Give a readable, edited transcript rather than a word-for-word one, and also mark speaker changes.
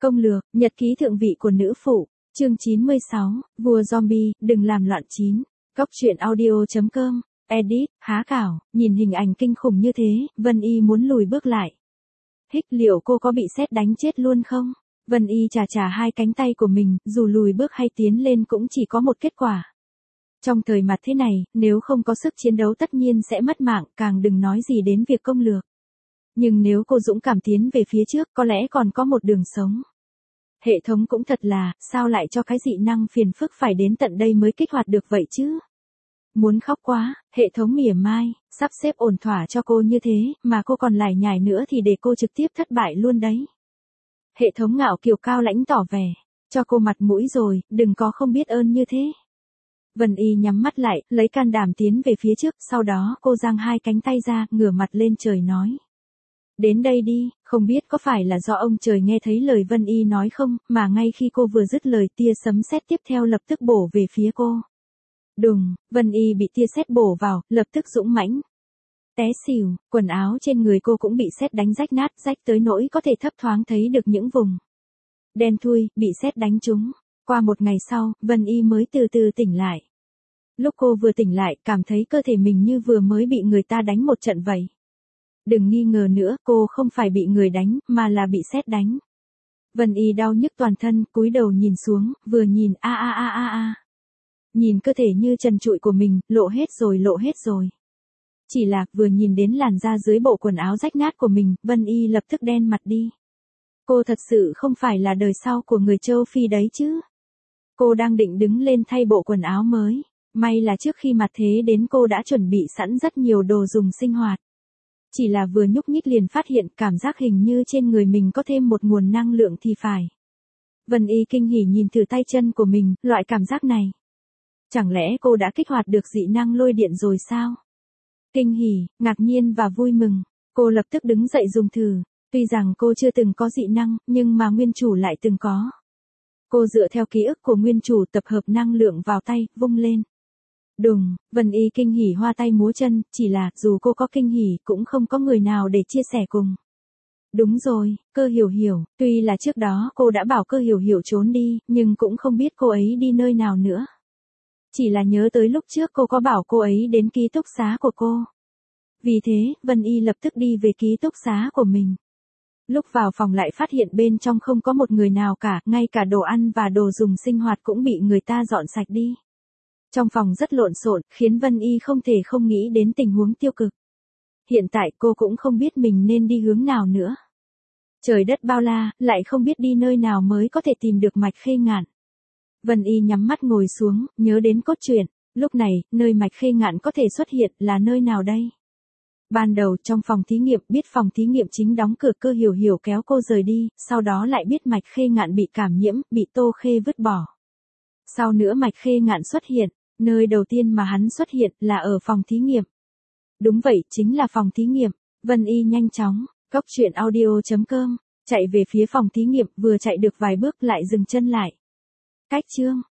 Speaker 1: Công lược, nhật ký thượng vị của nữ phụ, chương 96, vua zombie, đừng làm loạn 9. Góc truyện audio.com, edit, há cảo, nhìn hình ảnh kinh khủng như thế, Vân Y muốn lùi bước lại. Hích, liệu cô có bị sét đánh chết luôn không? Vân Y chà hai cánh tay của mình, dù lùi bước hay tiến lên cũng chỉ có một kết quả. Trong thời mặt thế này, nếu không có sức chiến đấu tất nhiên sẽ mất mạng, càng đừng nói gì đến việc công lược. Nhưng nếu cô dũng cảm tiến về phía trước, có lẽ còn có một đường sống. Hệ thống cũng thật là, sao lại cho cái dị năng phiền phức phải đến tận đây mới kích hoạt được vậy chứ? Muốn khóc quá, hệ thống mỉa mai, sắp xếp ổn thỏa cho cô như thế, mà cô còn lải nhải nữa thì để cô trực tiếp thất bại luôn đấy. Hệ thống ngạo kiều cao lãnh tỏ vẻ, cho cô mặt mũi rồi, đừng có không biết ơn như thế. Vân Y nhắm mắt lại, lấy can đảm tiến về phía trước, sau đó cô giang hai cánh tay ra, ngửa mặt lên trời nói. Đến đây đi, không biết có phải là do ông trời nghe thấy lời Vân Y nói không, mà ngay khi cô vừa dứt lời tia sấm sét tiếp theo lập tức bổ về phía cô. Đùng, Vân Y bị tia sét bổ vào, lập tức dũng mãnh. Té xỉu, quần áo trên người cô cũng bị sét đánh rách nát, rách tới nỗi có thể thấp thoáng thấy được những vùng đen thui, bị sét đánh trúng. Qua một ngày sau, Vân Y mới từ từ tỉnh lại. Lúc cô vừa tỉnh lại, cảm thấy cơ thể mình như vừa mới bị người ta đánh một trận vậy. Đừng nghi ngờ nữa, cô không phải bị người đánh, mà là bị sét đánh. Vân Y đau nhức toàn thân, cúi đầu nhìn xuống, vừa nhìn a. Nhìn cơ thể như trần trụi của mình, lộ hết rồi. Chỉ là, vừa nhìn đến làn da dưới bộ quần áo rách nát của mình, Vân Y lập tức đen mặt đi. Cô thật sự không phải là đời sau của người châu Phi đấy chứ. Cô đang định đứng lên thay bộ quần áo mới. May là trước khi mặt thế đến cô đã chuẩn bị sẵn rất nhiều đồ dùng sinh hoạt. Chỉ là vừa nhúc nhích liền phát hiện cảm giác hình như trên người mình có thêm một nguồn năng lượng thì phải. Vân Y kinh hỉ nhìn thử tay chân của mình, loại cảm giác này. Chẳng lẽ cô đã kích hoạt được dị năng lôi điện rồi sao? Kinh hỉ, ngạc nhiên và vui mừng. Cô lập tức đứng dậy dùng thử. Tuy rằng cô chưa từng có dị năng, nhưng mà nguyên chủ lại từng có. Cô dựa theo ký ức của nguyên chủ tập hợp năng lượng vào tay, vung lên. Đùng, Vân Y kinh hỉ hoa tay múa chân, chỉ là dù cô có kinh hỉ cũng không có người nào để chia sẻ cùng. Đúng rồi, Cơ Hiểu Hiểu, tuy là trước đó cô đã bảo Cơ Hiểu Hiểu trốn đi, nhưng cũng không biết cô ấy đi nơi nào nữa. Chỉ là nhớ tới lúc trước cô có bảo cô ấy đến ký túc xá của cô. Vì thế, Vân Y lập tức đi về ký túc xá của mình. Lúc vào phòng lại phát hiện bên trong không có một người nào cả, ngay cả đồ ăn và đồ dùng sinh hoạt cũng bị người ta dọn sạch đi. Trong phòng rất lộn xộn, khiến Vân Y không thể không nghĩ đến tình huống tiêu cực. Hiện tại cô cũng không biết mình nên đi hướng nào nữa. Trời đất bao la, lại không biết đi nơi nào mới có thể tìm được Mạch Khê Ngạn. Vân Y nhắm mắt ngồi xuống, nhớ đến cốt truyện. Lúc này, nơi Mạch Khê Ngạn có thể xuất hiện là nơi nào đây? Ban đầu trong phòng thí nghiệm biết phòng thí nghiệm chính đóng cửa, Cơ Hiểu Hiểu kéo cô rời đi, sau đó lại biết Mạch Khê Ngạn bị cảm nhiễm, bị Tô Khê vứt bỏ. Sau nữa Mạch Khê Ngạn xuất hiện, nơi đầu tiên mà hắn xuất hiện là ở phòng thí nghiệm. Đúng vậy, chính là phòng thí nghiệm. Vân Y nhanh chóng, góc truyện audio.com, chạy về phía phòng thí nghiệm, vừa chạy được vài bước lại dừng chân lại. Cách chương